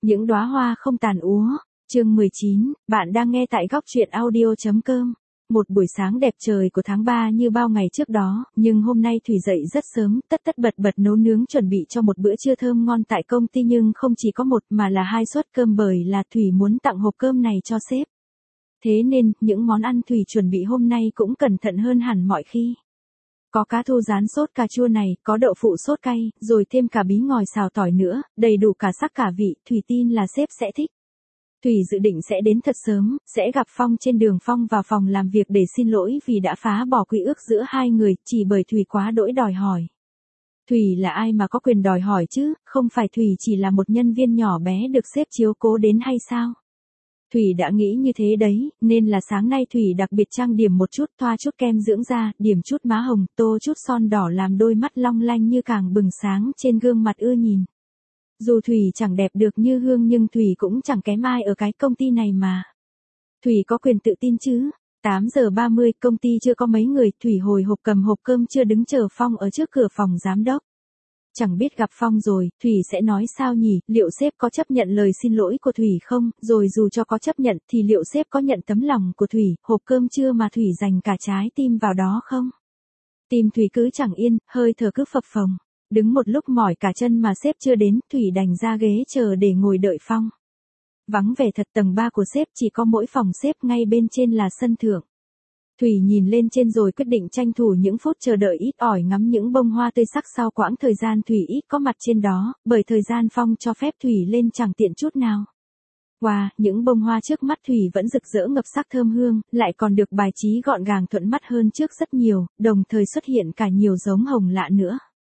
Những đóa hoa không tàn úa. Chương 19, bạn đang nghe tại góc truyện audio.com. Một buổi sáng đẹp trời của tháng 3 như bao ngày trước đó, nhưng hôm nay Thủy dậy rất sớm, tất bật nấu nướng chuẩn bị cho một bữa trưa thơm ngon tại công ty, nhưng không chỉ có một mà là 2 suất cơm, bởi là Thủy muốn tặng hộp cơm này cho sếp. Thế nên, những món ăn Thủy chuẩn bị hôm nay cũng cẩn thận hơn hẳn mọi khi. Có cá thu rán sốt cà chua này, có đậu phụ sốt cay, rồi thêm cả bí ngòi xào tỏi nữa, đầy đủ cả sắc cả vị, Thủy tin là sếp sẽ thích. Thủy dự định sẽ đến thật sớm, sẽ gặp Phong trên đường. Phong vào phòng làm việc để xin lỗi vì đã phá bỏ quy ước giữa hai người, chỉ bởi Thủy quá đỗi đòi hỏi. Thủy là ai mà có quyền đòi hỏi chứ, không phải Thủy chỉ là một nhân viên nhỏ bé được sếp chiếu cố đến hay sao? Thủy đã nghĩ như thế đấy, nên là sáng nay Thủy đặc biệt trang điểm một chút, thoa chút kem dưỡng da, điểm chút má hồng, tô chút son đỏ làm đôi mắt long lanh như càng bừng sáng trên gương mặt ưa nhìn. Dù Thủy chẳng đẹp được như Hương nhưng Thủy cũng chẳng kém ai ở cái công ty này mà. Thủy có quyền tự tin chứ. 8 giờ 30, công ty chưa có mấy người, Thủy hồi hộp cầm hộp cơm chưa đứng chờ Phong ở trước cửa phòng giám đốc. Chẳng biết gặp Phong rồi, Thủy sẽ nói sao nhỉ, liệu sếp có chấp nhận lời xin lỗi của Thủy không, rồi dù cho có chấp nhận thì liệu sếp có nhận tấm lòng của Thủy, hộp cơm trưa mà Thủy dành cả trái tim vào đó không? Tim Thủy cứ chẳng yên, hơi thở cứ phập phồng. Đứng một lúc mỏi cả chân mà sếp chưa đến, Thủy đành ra ghế chờ để ngồi đợi Phong. Vắng vẻ thật, tầng 3 của sếp chỉ có mỗi phòng sếp, ngay bên trên là sân thượng. Thủy nhìn lên trên rồi quyết định tranh thủ những phút chờ đợi ít ỏi ngắm những bông hoa tươi sắc sau quãng thời gian Thủy ít có mặt trên đó, bởi thời gian Phong cho phép Thủy lên chẳng tiện chút nào. Wow, những bông hoa trước mắt Thủy vẫn rực rỡ ngập sắc thơm hương, lại còn được bài trí gọn gàng thuận mắt hơn trước rất nhiều, đồng thời xuất hiện cả nhiều giống hồng lạ nữa.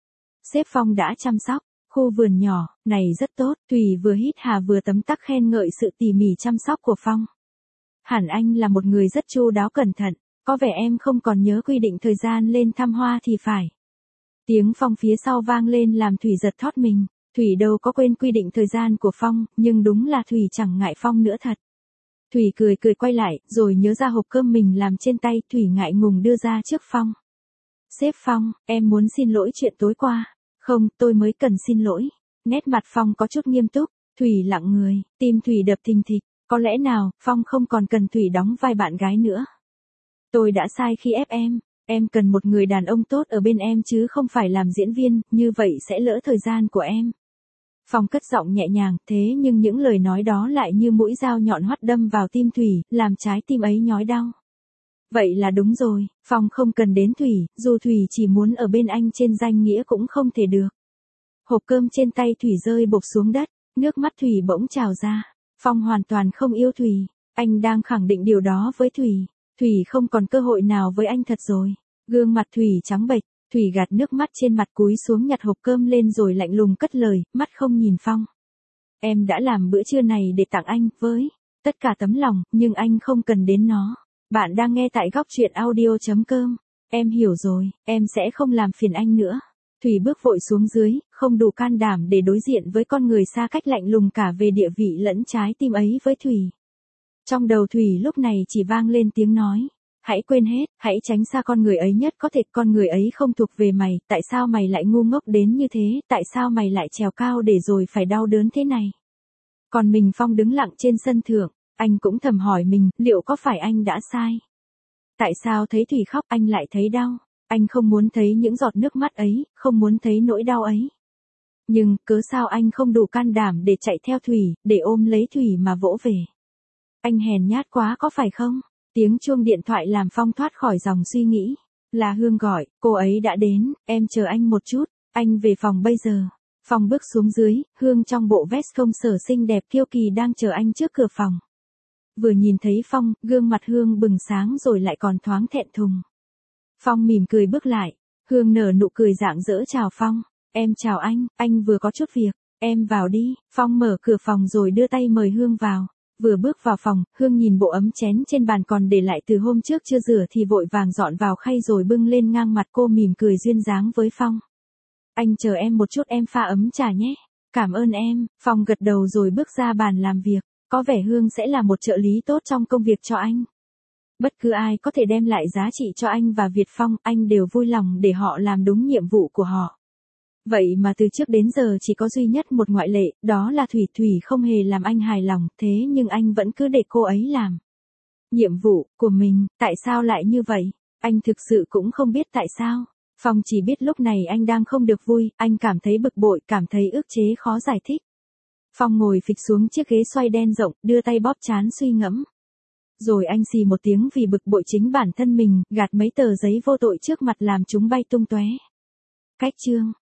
Sếp Phong đã chăm sóc khu vườn nhỏ này rất tốt, Thủy vừa hít hà vừa tấm tắc khen ngợi sự tỉ mỉ chăm sóc của Phong. Hẳn anh là một người rất chu đáo cẩn thận, có vẻ em không còn nhớ quy định thời gian lên thăm hoa thì phải. Tiếng Phong phía sau vang lên làm Thủy giật thót mình. Thủy đâu có quên quy định thời gian của Phong, nhưng đúng là Thủy chẳng ngại Phong nữa thật. Thủy cười quay lại, rồi nhớ ra hộp cơm mình làm trên tay, Thủy ngại ngùng đưa ra trước Phong. Sếp Phong, em muốn xin lỗi chuyện tối qua. Không, tôi mới cần xin lỗi. Nét mặt Phong có chút nghiêm túc, Thủy lặng người, tim Thủy đập thình thịch. Có lẽ nào, Phong không còn cần Thủy đóng vai bạn gái nữa. Tôi đã sai khi ép em cần một người đàn ông tốt ở bên em chứ không phải làm diễn viên, như vậy sẽ lỡ thời gian của em. Phong cất giọng nhẹ nhàng, thế nhưng những lời nói đó lại như mũi dao nhọn hoắt đâm vào tim Thủy, làm trái tim ấy nhói đau. Vậy là đúng rồi, Phong không cần đến Thủy, dù Thủy chỉ muốn ở bên anh trên danh nghĩa cũng không thể được. Hộp cơm trên tay Thủy rơi bộp xuống đất, nước mắt Thủy bỗng trào ra. Phong hoàn toàn không yêu Thủy, anh đang khẳng định điều đó với Thủy. Thủy không còn cơ hội nào với anh thật rồi. Gương mặt Thủy trắng bệch, Thủy gạt nước mắt trên mặt cúi xuống nhặt hộp cơm lên rồi lạnh lùng cất lời, mắt không nhìn Phong. Em đã làm bữa trưa này để tặng anh, với tất cả tấm lòng, nhưng anh không cần đến nó. Bạn đang nghe tại góc truyện audio.com. Em hiểu rồi, em sẽ không làm phiền anh nữa. Thủy bước vội xuống dưới, không đủ can đảm để đối diện với con người xa cách lạnh lùng cả về địa vị lẫn trái tim ấy với Thủy. Trong đầu Thủy lúc này chỉ vang lên tiếng nói. Hãy quên hết, hãy tránh xa con người ấy nhất có thể, con người ấy không thuộc về mày, tại sao mày lại ngu ngốc đến như thế, tại sao mày lại trèo cao để rồi phải đau đớn thế này. Còn mình Phong đứng lặng trên sân thượng, anh cũng thầm hỏi mình, liệu có phải anh đã sai? Tại sao thấy Thủy khóc anh lại thấy đau? Anh không muốn thấy những giọt nước mắt ấy, không muốn thấy nỗi đau ấy. Nhưng, cớ sao anh không đủ can đảm để chạy theo Thủy, để ôm lấy Thủy mà vỗ về? Anh hèn nhát quá có phải không? Tiếng chuông điện thoại làm Phong thoát khỏi dòng suy nghĩ. Là Hương gọi, cô ấy đã đến, em chờ anh một chút, anh về phòng bây giờ. Phong bước xuống dưới, Hương trong bộ vest công sở xinh đẹp kiêu kỳ đang chờ anh trước cửa phòng. Vừa nhìn thấy Phong, gương mặt Hương bừng sáng rồi lại còn thoáng thẹn thùng. Phong mỉm cười bước lại, Hương nở nụ cười rạng rỡ chào Phong. Em chào anh vừa có chút việc, em vào đi. Phong mở cửa phòng rồi đưa tay mời Hương vào. Vừa bước vào phòng, Hương nhìn bộ ấm chén trên bàn còn để lại từ hôm trước chưa rửa thì vội vàng dọn vào khay rồi bưng lên ngang mặt, cô mỉm cười duyên dáng với Phong. Anh chờ em một chút, em pha ấm trà nhé. Cảm ơn em. Phong gật đầu rồi bước ra bàn làm việc. Có vẻ Hương sẽ là một trợ lý tốt trong công việc cho anh. Bất cứ ai có thể đem lại giá trị cho anh và Việt Phong, anh đều vui lòng để họ làm đúng nhiệm vụ của họ. Vậy mà từ trước đến giờ chỉ có duy nhất một ngoại lệ, đó là Thủy. Thủy không hề làm anh hài lòng, thế nhưng anh vẫn cứ để cô ấy làm nhiệm vụ của mình. Tại sao lại như vậy? Anh thực sự cũng không biết tại sao. Phong chỉ biết lúc này anh đang không được vui, anh cảm thấy bực bội, cảm thấy ức chế khó giải thích. Phong ngồi phịch xuống chiếc ghế xoay đen rộng, đưa tay bóp trán suy ngẫm. Rồi anh xì một tiếng vì bực bội chính bản thân mình, gạt mấy tờ giấy vô tội trước mặt làm chúng bay tung tóe. Cách chương